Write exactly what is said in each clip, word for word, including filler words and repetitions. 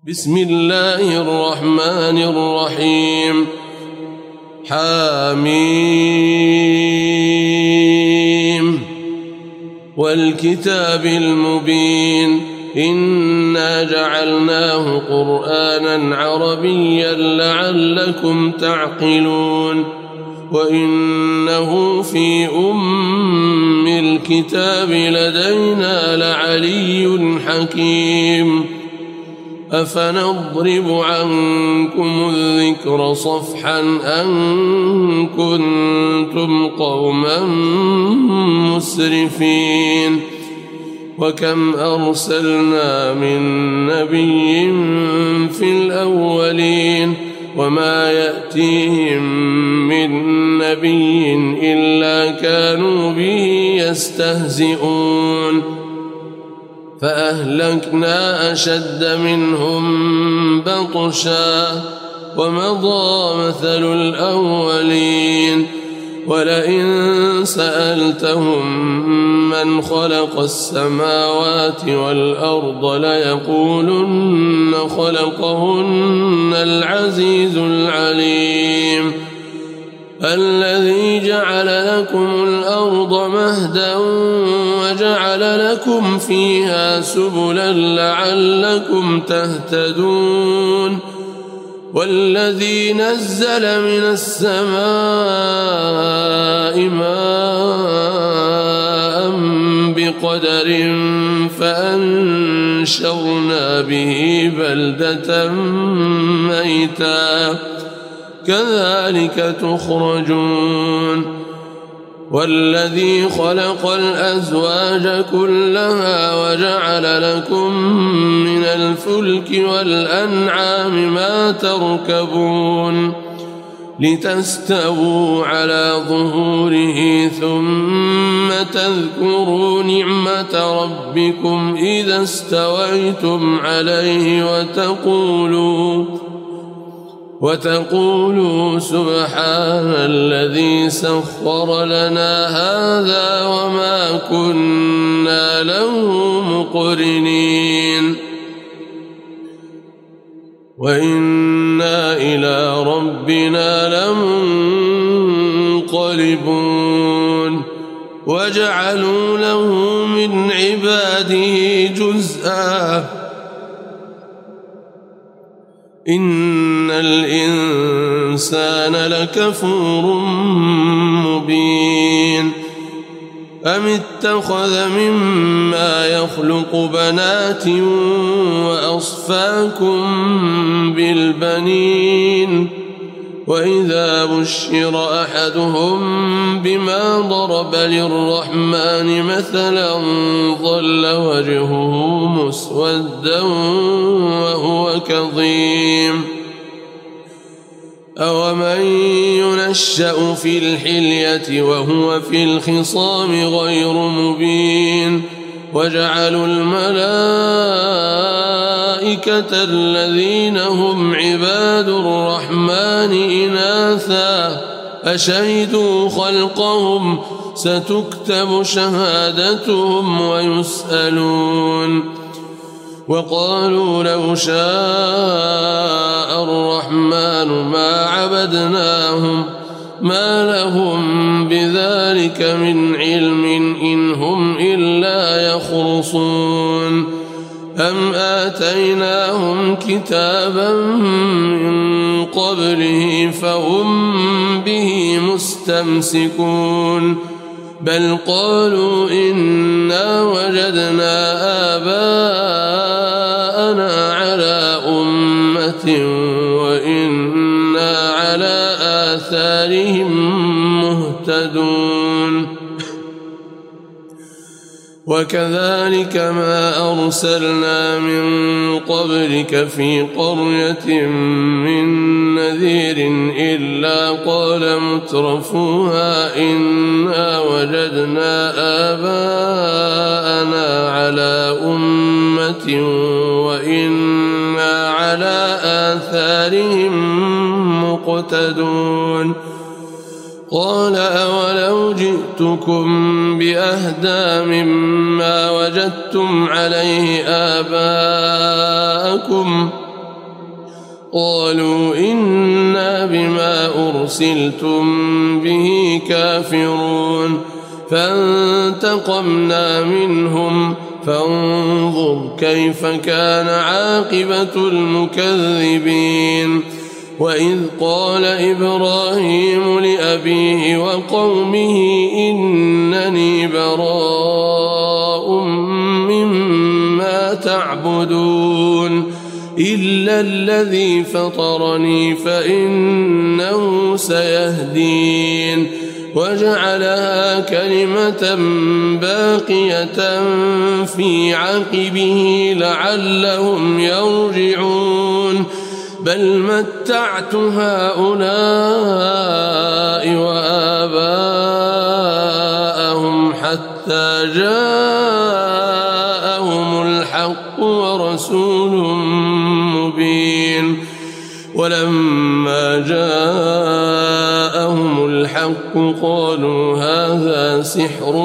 بسم الله الرحمن الرحيم. حاميم والكتاب المبين إنا جعلناه قرآنا عربيا لعلكم تعقلون وإنه في أم الكتاب لدينا لعلي حكيم أفنضرب عنكم الذكر صفحا أن كنتم قوما مسرفين وكم أرسلنا من نبي في الأولين وما يأتيهم من نبي إلا كانوا به يستهزئون فأهلكنا أشد منهم بطشا ومضى مثل الأولين ولئن سألتهم من خلق السماوات والأرض ليقولن خلقهن العزيز العليم الذي جعل لكم الأرض مهدا وجعل لكم فيها سبلا لعلكم تهتدون والذي نزل من السماء ماء بقدر فأنشرنا به بلدة ميتا كذلك تخرجون والذي خلق الأزواج كلها وجعل لكم من الفلك والأنعام ما تركبون لتستووا على ظهوره ثم تذكروا نعمة ربكم إذا استويتم عليه وتقولوا وتقولوا سبحان الذي سخر لنا هذا وما كنا له مقرنين وإنا إلى ربنا لمنقلبون وجعلوا له من عباده جزءا إن الإنسان لكفور مبين أم اتخذ مما يخلق بنات وأصفاكم بالبنين وإذا بشر أحدهم بما ضرب للرحمن مثلا ظل وجهه مسودا وهو كظيم أومن ينشأ في الحلية وهو في الخصام غير مبين وجعلوا الملائكة الذين هم عباد الرحمن إناثا أشهدوا خلقهم ستكتب شهادتهم ويسألون وقالوا لو شاء الرحمن ما عبدناهم ما لهم بذلك من علم إن هم إلا يخرصون أم آتيناهم كتابا من قبله فهم به مستمسكون بل قالوا إنا وجدنا آباءنا على أمة وإنا على آثارهم مهتدون وكذلك ما أرسلنا من قبلك في قرية من نذير إلا قال مترفوها إنا وجدنا آباءنا على أمة وإنا على آثارهم مقتدون قال أولو جئتكم بأهدى مما وجدتم عليه آباءكم قالوا إنا بما أرسلتم به كافرون فانتقمنا منهم فانظر كيف كان عاقبة المكذبين وإذ قال إبراهيم لأبيه وقومه إنني براء مما تعبدون إلا الذي فطرني فإنه سيهدين وجعلها كلمة باقية في عقبه لعلهم يرجعون بل متعت هؤلاء وآباءهم حتى جاءهم الحق ورسول مبين ولما جاءهم الحق قالوا هذا سحر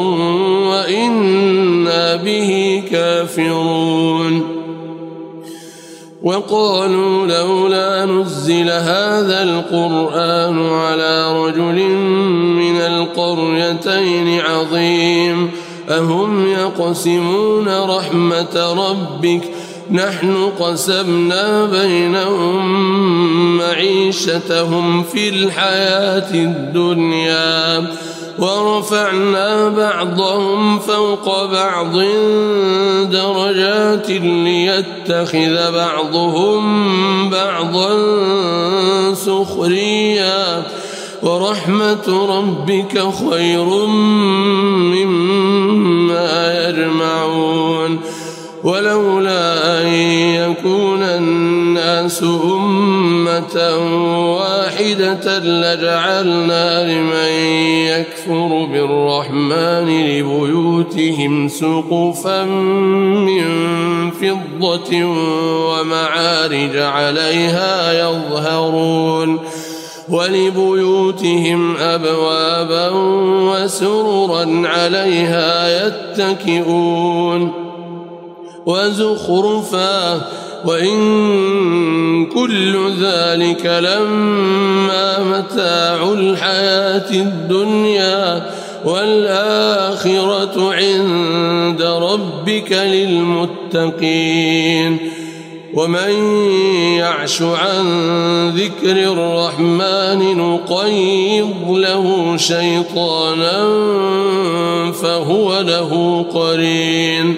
وإنا به كافرون وقالوا لولا نزل هذا القرآن على رجل من القريتين عظيم أهم يقسمون رحمة ربك نحن قسمنا بينهم معيشتهم في الحياة الدنيا ورفعنا بعضهم فوق بعض درجات ليتخذ بعضهم بعضا سخريا ورحمة ربك خير مما يجمعون ولولا أن يكون الناس أمة واحدة لجعلنا لمن يكفر بالرحمن لبيوتهم سقفا من فضة ومعارج عليها يظهرون ولبيوتهم أبوابا وسررا عليها يتكئون وزخرفا وإن كل ذلك لما متاع الحياة الدنيا والآخرة عند ربك للمتقين ومن يعش عن ذكر الرحمن نقيض له شيطانا فهو له قرين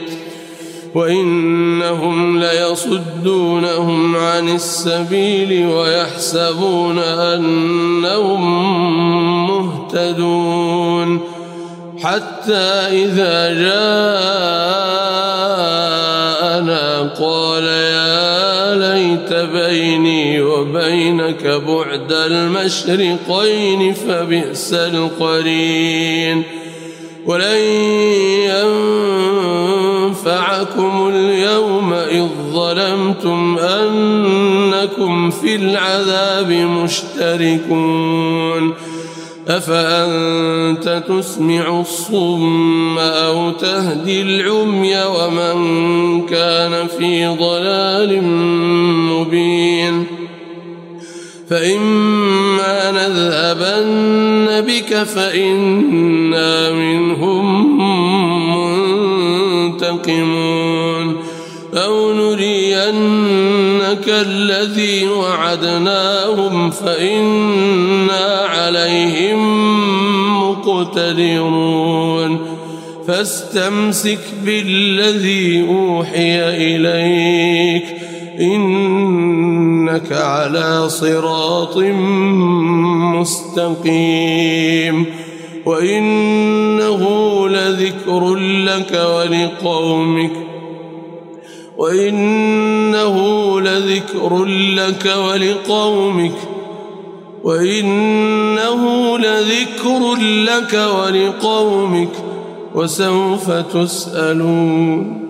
وإنهم ليصدونهم عن السبيل ويحسبون أنهم مهتدون حتى إذا جاءنا قال يا ليت بيني وبينك بعد المشرقين فبئس القرين ولن ينفعكم اليوم إذ ظلمتم أنكم في العذاب مشتركون أفأنت تسمع الصم أو تهدي العمي ومن كان في ضلال مبين فإما نذهبن بك فإنا منهم منتقمون أو نرينك الذي وعدناهم فإنا عليهم مقتدرون فاستمسك بالذي أوحي إليك إنك على صراط مستقيم وإنه لذكر لك ولقومك وإنه لذكر لك ولقومك وإنه لذكر لك ولقومك وسوف تسألون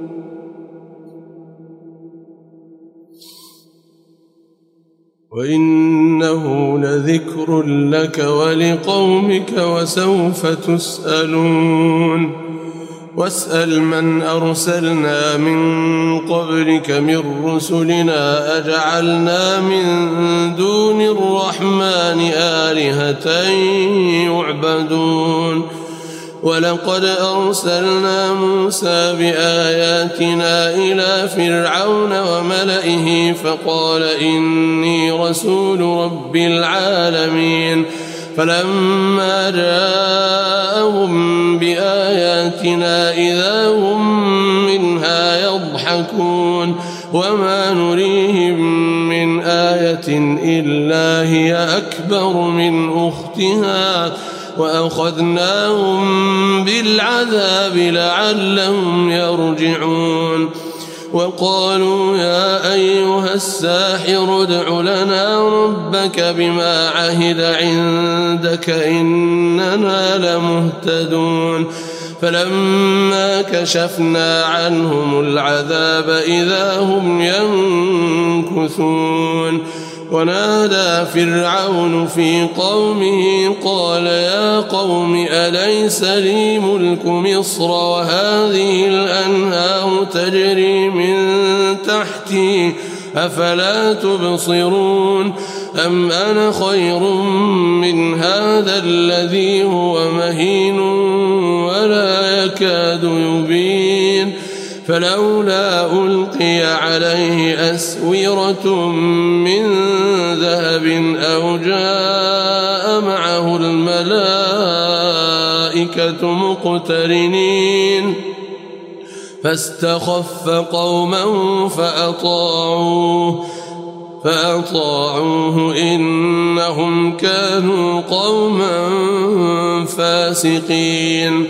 وإنه لذكر لك ولقومك وسوف تسألون واسأل من أرسلنا من قبلك من رسلنا أجعلنا من دون الرحمن آلهة يعبدون ولقد أرسلنا موسى بآياتنا إلى فرعون وملئه فقال إني رسول رب العالمين فلما جاءهم بآياتنا إذا هم منها يضحكون وما نريهم من آية إلا هي أكبر من أختها وأخذناهم بالعذاب لعلهم يرجعون وقالوا يا أيها الساحر ادع لنا ربك بما عهد عندك إننا لمهتدون فلما كشفنا عنهم العذاب إذا هم ينكثون ونادى فرعون في قومه قال يا قوم أليس لي ملك مصر وهذه الأنهار تجري من تحتي أفلا تبصرون أم أنا خير من هذا الذي هو مهين ولا يكاد يبين فلولا ألقي عليه أسورة من ذهب أو جاء معه الملائكة مقترنين فاستخف قومه فأطاعوه فأطاعوه إنهم كانوا قوما فاسقين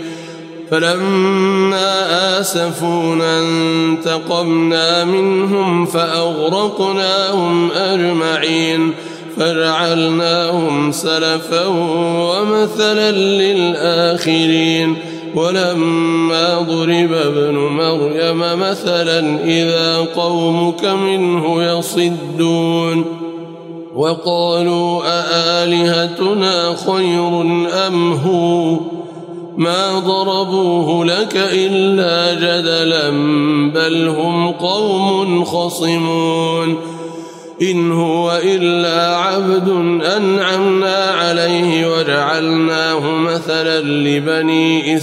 فلما آسفونا انتقمنا منهم فأغرقناهم أجمعين فجعلناهم سلفا ومثلا للآخرين ولما ضرب ابن مريم مثلا إذا قومك منه يصدون وقالوا أآلهتنا خير أم هو ما ضربوه لك إلا جدلا بل هم قوم خصمون إن هو إلا عبد أنعمنا عليه وجعلناه مثلا لبني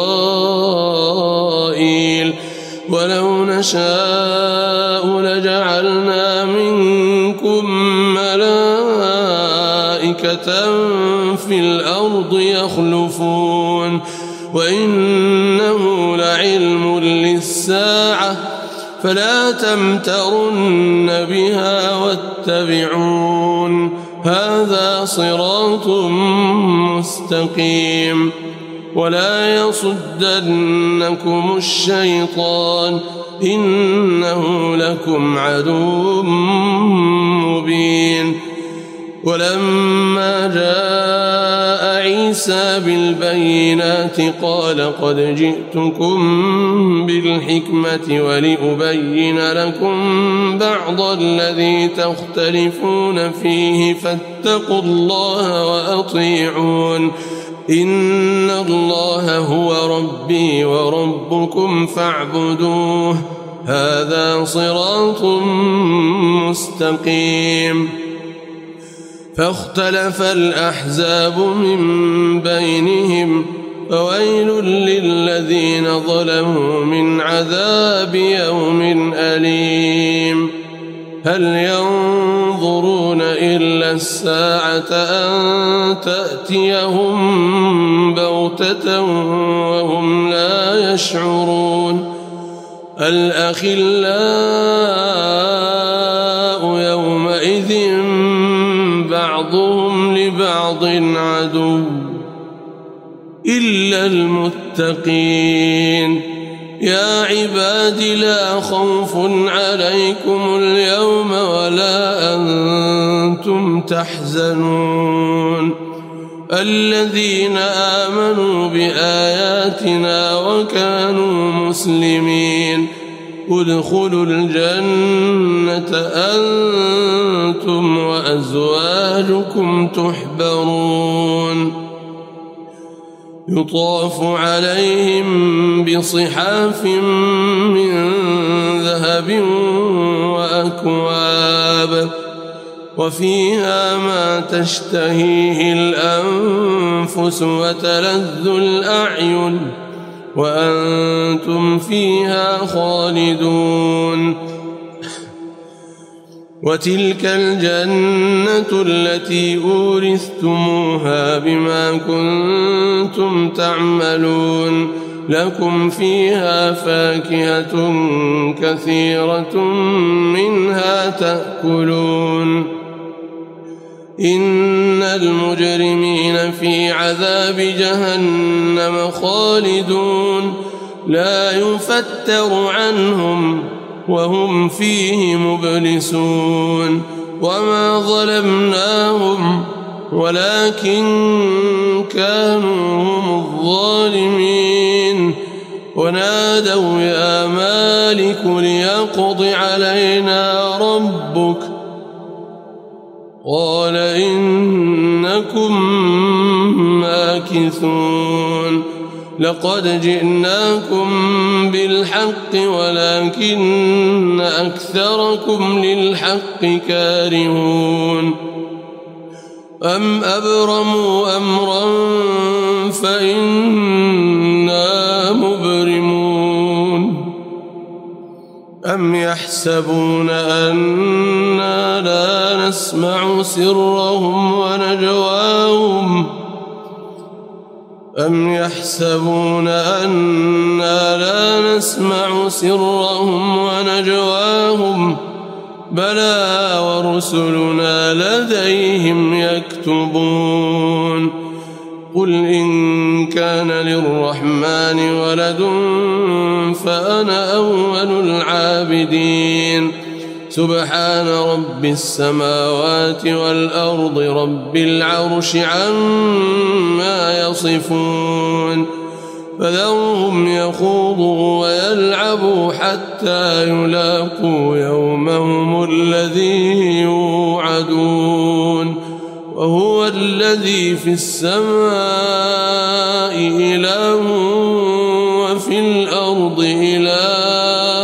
إسرائيل ولو نشاء لجعلنا منكم ملائكة في الأرض يخلفون وإنه لعلم للساعة فلا تمترن بها واتبعون هذا صراط مستقيم ولا يصدنكم الشيطان إنه لكم عدو مبين ولما جاء عيسى بالبينات قال قد جئتكم بالحكمة ولأبين لكم بعض الذي تختلفون فيه فاتقوا الله وأطيعون إن الله هو ربي وربكم فاعبدوه هذا صراط مستقيم فاختلف الأحزاب من بينهم فويل للذين ظلموا من عذاب يوم أليم هل ينظرون إلا الساعة أن تأتيهم بغتة وهم لا يشعرون الأخلاء يومئذ بعضهم لبعض عدو إلا المتقين يا عباد لا خوف عليكم اليوم ولا أنتم تحزنون الذين آمنوا بآياتنا وكانوا مسلمين ادخلوا الجنة أنتم وأزواجكم تحبرون يطاف عليهم بصحاف من ذهب وأكواب وفيها ما تشتهيه الأنفس وتلذ الأعين وأنتم فيها خالدون. وتلك الجنة التي أورثتموها بما كنتم تعملون لكم فيها فاكهة كثيرة منها تأكلون. إن المجرمين في عذاب جهنم خالدون لا يفتر عنهم وهم فيه مبلسون. وما ظلمناهم ولكن كانوا هم الظالمين. ونادوا يا مالك ليقض علينا ربك قال إنكم ماكثون. لقد جئناكم بالحق ولكن أكثركم للحق كارهون. أم أبرموا أمرا فإنا مبرمون. أم يحسبون أنا لا نسمع سرهم ونجواهم أم يحسبون أنا لا نسمع سرهم ونجواهم بلى ورسلنا لديهم يكتبون. قل إن كان للرحمن ولد فأنا أول العابدين. سبحان رب السماوات والأرض رب العرش عما يصفون. فذرهم يخوضوا ويلعبوا حتى يلاقوا يومهم الذي يوعدون. وهو الذي في السماء إله وفي الأرض إله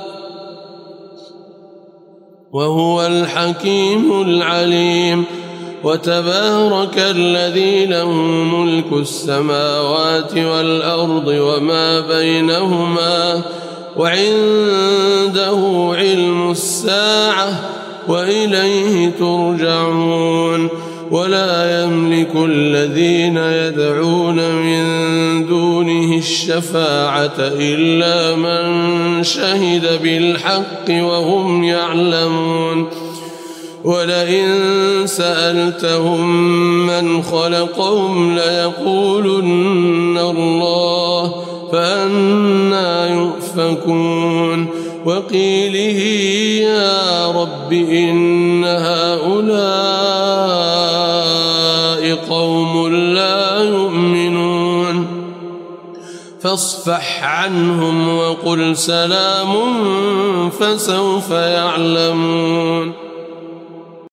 وهو الحكيم العليم. وتبارك الذي له ملك السماوات والأرض وما بينهما وعنده علم الساعة وإليه ترجعون. ولا يملك الذين يدعون من دونه الشفاعة إلا من شهد بالحق وهم يعلمون. ولئن سألتهم من خلقهم ليقولن الله فأنى يؤفكون. وقيله يا رب إن هؤلاء قوم لا يؤمنون فاصفح عنهم وقل سلام فسوف يعلمون.